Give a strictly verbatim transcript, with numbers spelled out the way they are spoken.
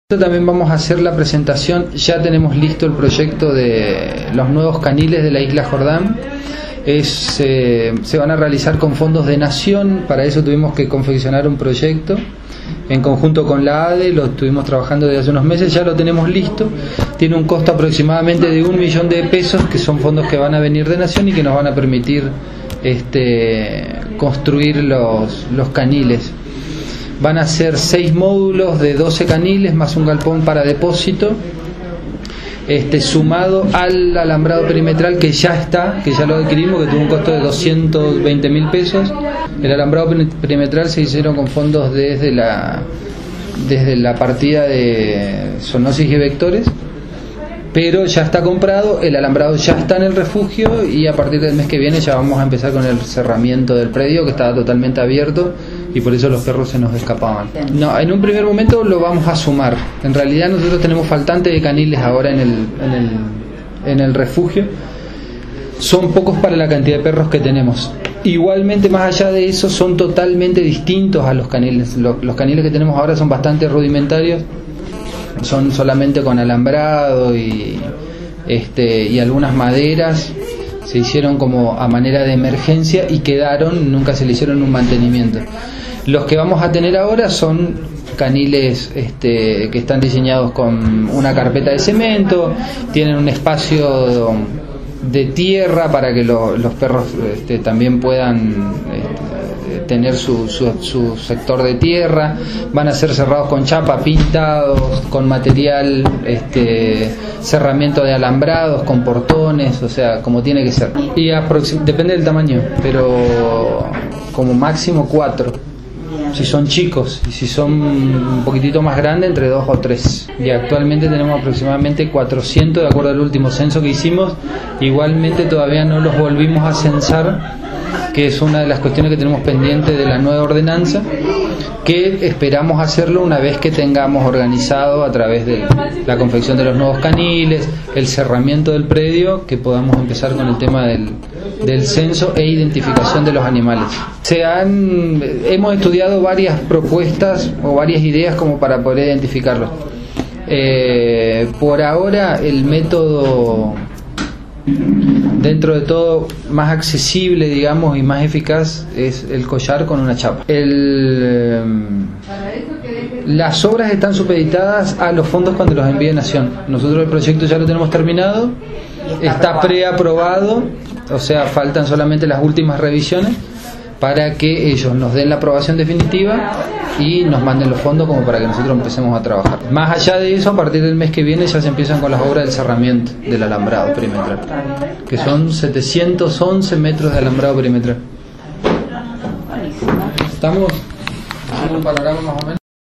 También vamos a hacer la presentación, ya tenemos listo el proyecto de los nuevos caniles de la isla Jordán. Es, eh, se van a realizar con fondos de Nación, para eso tuvimos que confeccionar un proyecto en conjunto con la A D E, lo estuvimos trabajando desde hace unos meses, ya lo tenemos listo, tiene un costo aproximadamente de un millón de pesos, que son fondos que van a venir de Nación y que nos van a permitir este, construir los, los caniles. Van a ser seis módulos de doce caniles más un galpón para depósito, este, sumado al alambrado perimetral que ya está, que ya lo adquirimos, que tuvo un costo de doscientos veinte mil pesos. El alambrado perimetral se hicieron con fondos desde la, desde la partida de zoonosis y vectores, pero ya está comprado, el alambrado ya está en el refugio y a partir del mes que viene ya vamos a empezar con el cerramiento del predio, que estaba totalmente abierto y por eso los perros se nos escapaban. No, en un primer momento lo vamos a sumar. En realidad nosotros tenemos faltante de caniles ahora en el, en el, en el refugio. Son pocos para la cantidad de perros que tenemos. Igualmente, más allá de eso, son totalmente distintos a los caniles. Los, los caniles que tenemos ahora son bastante rudimentarios. Son solamente con alambrado y, este, y algunas maderas. Se hicieron como a manera de emergencia y quedaron, nunca se le hicieron un mantenimiento. Los que vamos a tener ahora son caniles este, que están diseñados con una carpeta de cemento, tienen un espacio de tierra para que lo, los perros este, también puedan este, tener su, su, su sector de tierra. Van a ser cerrados con chapa, pintados, con material, este, cerramiento de alambrados, con portones, o sea, como tiene que ser. Y depende del tamaño, pero como máximo cuatro. Si son chicos, y si son un poquitito más grandes, entre dos o tres. Y actualmente tenemos aproximadamente cuatrocientos, de acuerdo al último censo que hicimos. Igualmente todavía no los volvimos a censar, que es una de las cuestiones que tenemos pendiente de la nueva ordenanza, que esperamos hacerlo una vez que tengamos organizado a través de la confección de los nuevos caniles, el cerramiento del predio, que podamos empezar con el tema del, del censo e identificación de los animales. Se han, hemos estudiado varias propuestas o varias ideas como para poder identificarlos. Eh, por ahora el método, dentro de todo, más accesible, digamos, y más eficaz es el collar con una chapa. El, las obras están supeditadas a los fondos cuando los envíe Nación. Nosotros el proyecto ya lo tenemos terminado, está preaprobado, o sea, faltan solamente las últimas revisiones para que ellos nos den la aprobación definitiva y nos manden los fondos como para que nosotros empecemos a trabajar. Más allá de eso, a partir del mes que viene ya se empiezan con las obras del cerramiento del alambrado perimetral, que son setecientos once metros de alambrado perimetral. Estamos en un panorama más o menos.